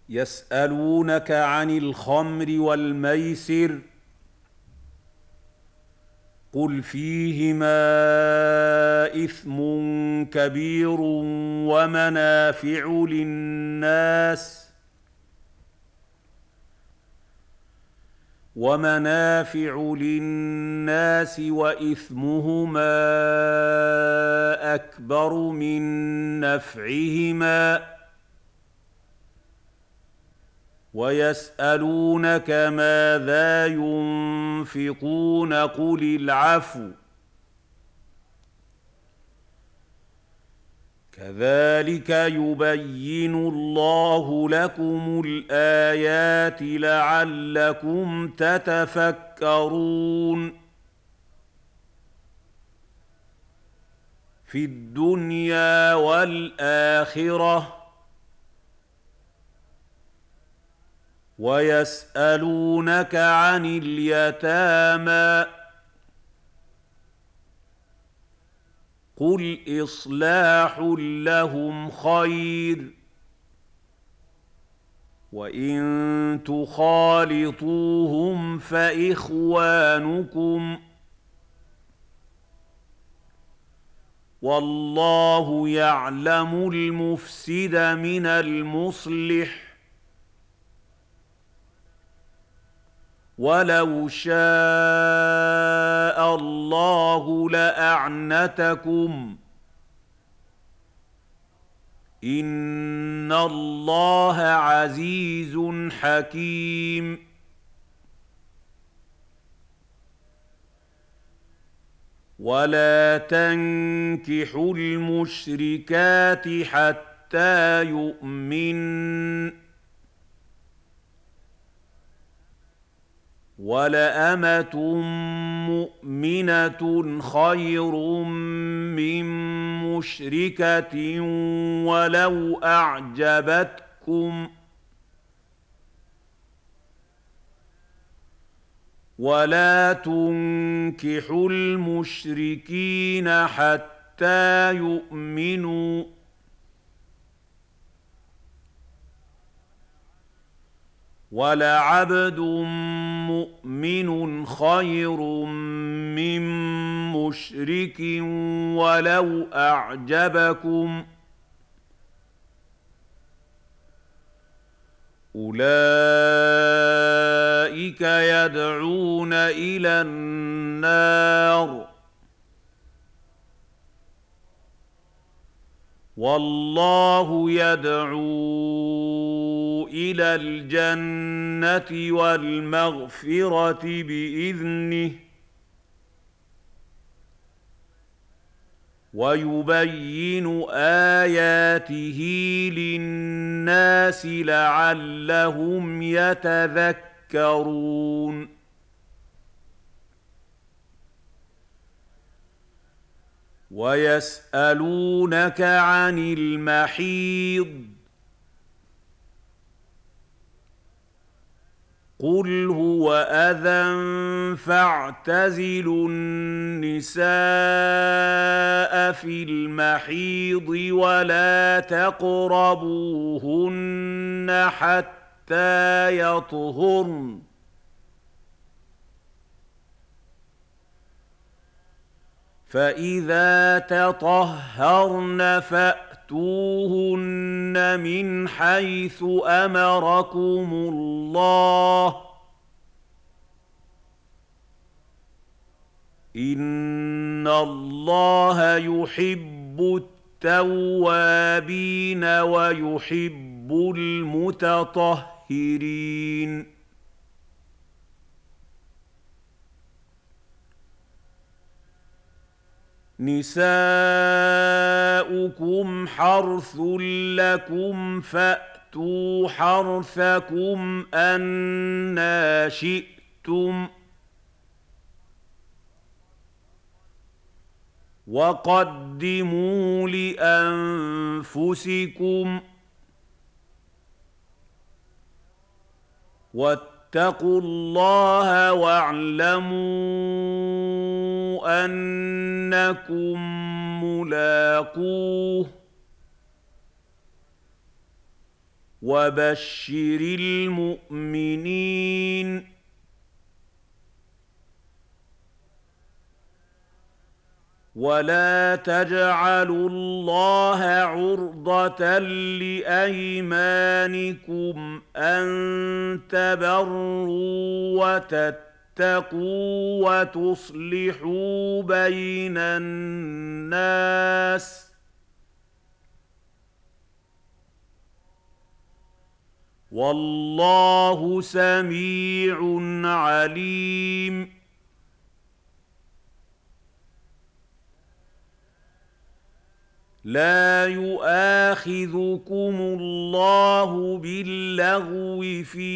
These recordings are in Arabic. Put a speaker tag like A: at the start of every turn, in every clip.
A: يسألونك عن الخمر والميسر قل فيهما إثم كبير ومنافع للناس وإثمهما أكبر من نفعهما ويسألونك ماذا ينفقون قل العفو كذلك يبين الله لكم الآيات لعلكم تتفكرون في الدنيا والآخرة ويسألونك عن اليتامى قل إصلاح لهم خير وإن تخالطوهم فإخوانكم والله يعلم المفسد من المصلح ولو شاء الله لأعنتكم إن الله عزيز حكيم ولا تنكحوا المشركات حتى يؤمنن ولأمة مؤمنة خير من مشركة ولو أعجبتكم ولا تنكحوا المشركين حتى يؤمنوا ولعبد مؤمن خير من مشرك ولو أعجبكم أولئك يدعون إلى النار والله يدعو إلى الجنة والمغفرة بإذنه ويبين آياته للناس لعلهم يتذكرون ويسألونك عن المحيض قل هو أذى فاعتزلوا النساء في المحيض ولا تقربوهن حتى يطهرن فإذا تطهرن فأتوهن من حيث أمركم الله إن الله يحب التوابين ويحب المتطهرين نساؤكم حرث لكم فأتوا حرثكم أنى شئتم وقدموا لأنفسكم واتقوا الله واعلموا أنكم ملاقوه وبشر المؤمنين ولا تجعلوا الله عرضة لأيمانكم أن تبروا وتتقوا وتصلحوا بين الناس والله سميع عليم. لا يؤاخذكم الله باللغو في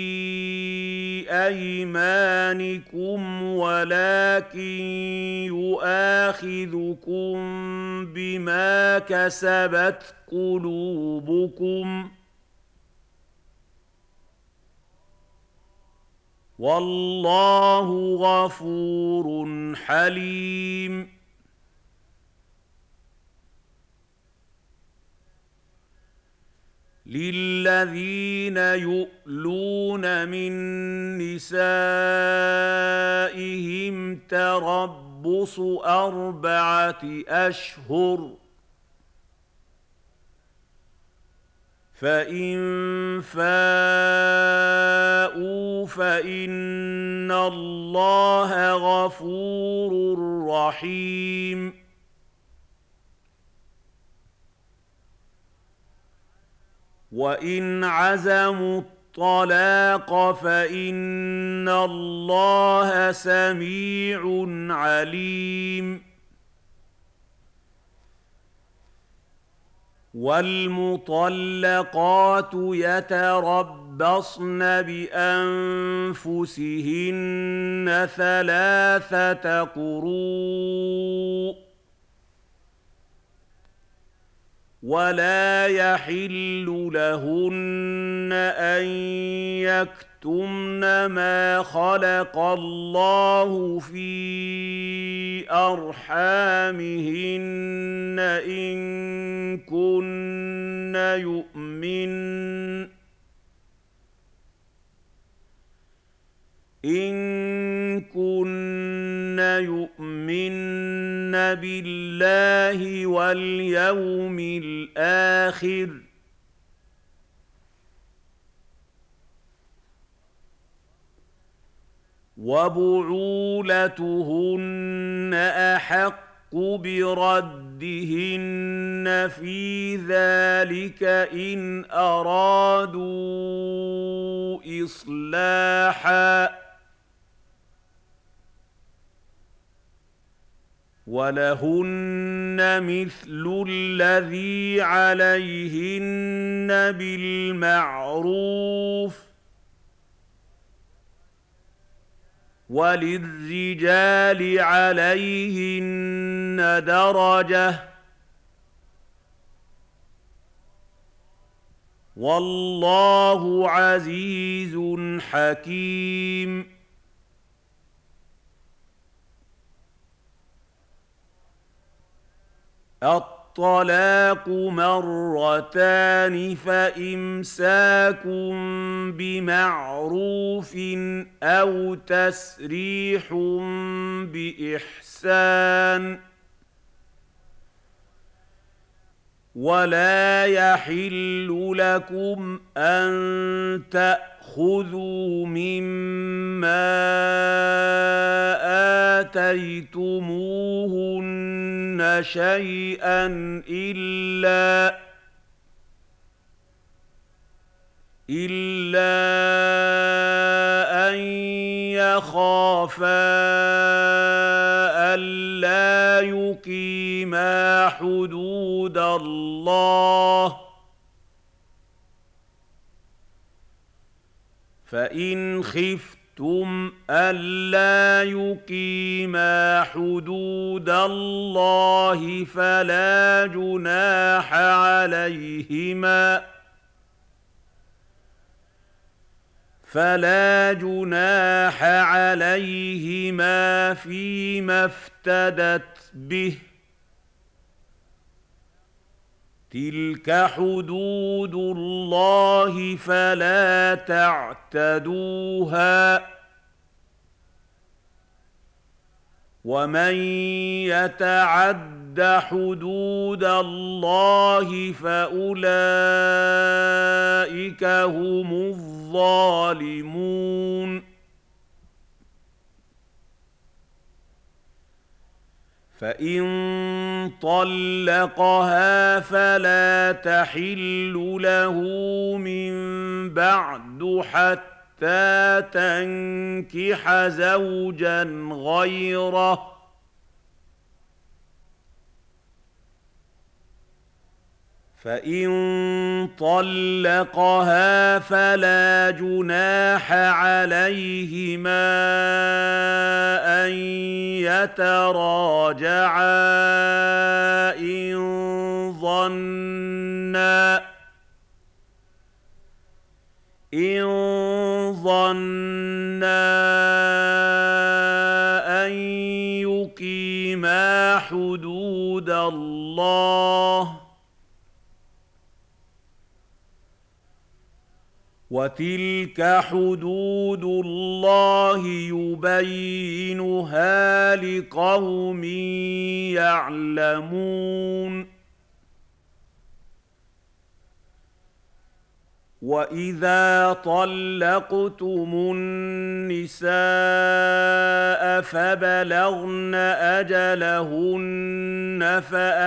A: أيمانكم ولكن يؤاخذكم بما كسبت قلوبكم والله غفور حليم. للذين يؤلون من نسائهم تربص 4 أشهر فإن فاءوا فإن الله غفور رحيم. وإن عزموا الطلاق فإن الله سميع عليم. والمطلقات يتربصن بأنفسهن 3 قروء ولا يحل لهن أن يكتمن ما خلق الله في أرحامهن إن كن يؤمن بالله واليوم الآخر وبعولتهن أحق بردهن في ذلك إن أرادوا إصلاحا ولهن مثل الذي عليهن بالمعروف وللرجال عليهن درجة والله عزيز حكيم. الطلاق مرتان فإمساك بمعروف أو تسريح بإحسان ولا يحل لكم أن تأخذوا مما آتيتموهن شيئا إلا أن يخافا ألا يقيما حدود الله فإن خفتم ألا يقيما حدود الله فلا جناح عليهما فيما افتدت به تلك حدود الله فلا تعتدوها ومن يتعد حدود الله فأولئك هم الظالمون فإن طلقها فلا تحل له من بعد حتى تنكح زوجا غيره فإن طلقها فلا جناح عليهما أن يتراجعا إن ظنا أن يقيما حدود الله وتلك حدود الله يبينها لقوم يعلمون وإذا طلقتم النساء فبلغن أجلهن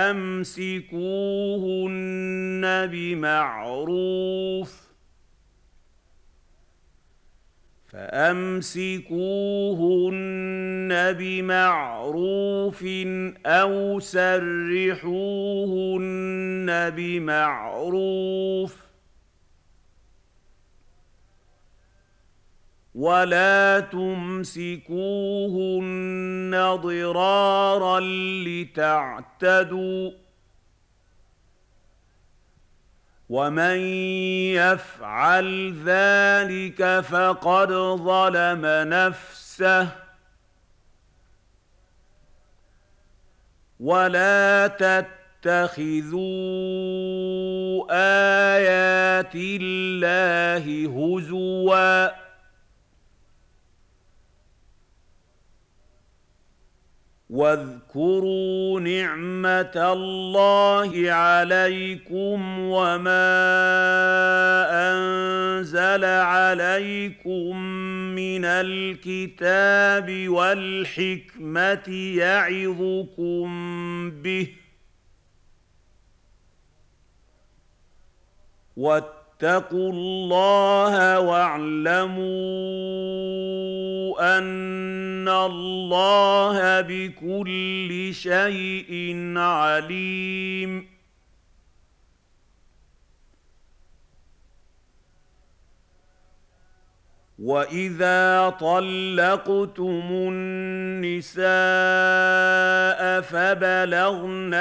A: فأمسكوهن بمعروف أو سرحوهن بمعروف ولا تمسكوهن ضرارا لتعتدوا ومن يفعل ذلك فقد ظلم نفسه ولا تتخذوا آيات الله هزواً واذكروا نعمة الله عليكم وما أنزل عليكم من الكتاب والحكمة يعظكم به واتقوا الله واعلموا أن الله بكل شيء عليم وإذا طلقتم النساء فبلغن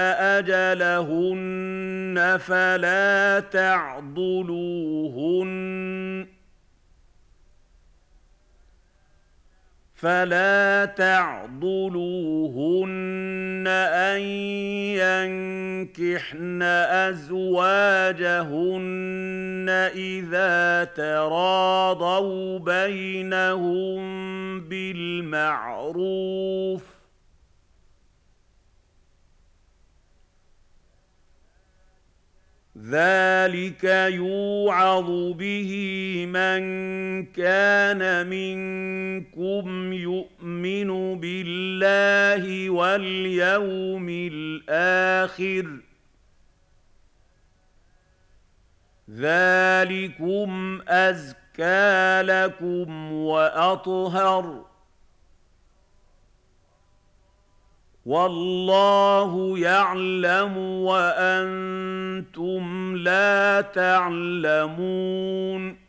A: أجلهن فلا تعضلوهن أن ينكحن أزواجهن إذا تراضوا بينهم بالمعروف ذلك يوعظ به من كان منكم يؤمن بالله واليوم الآخر ذلكم أزكى لكم وأطهر والله يعلم وأنتم لا تعلمون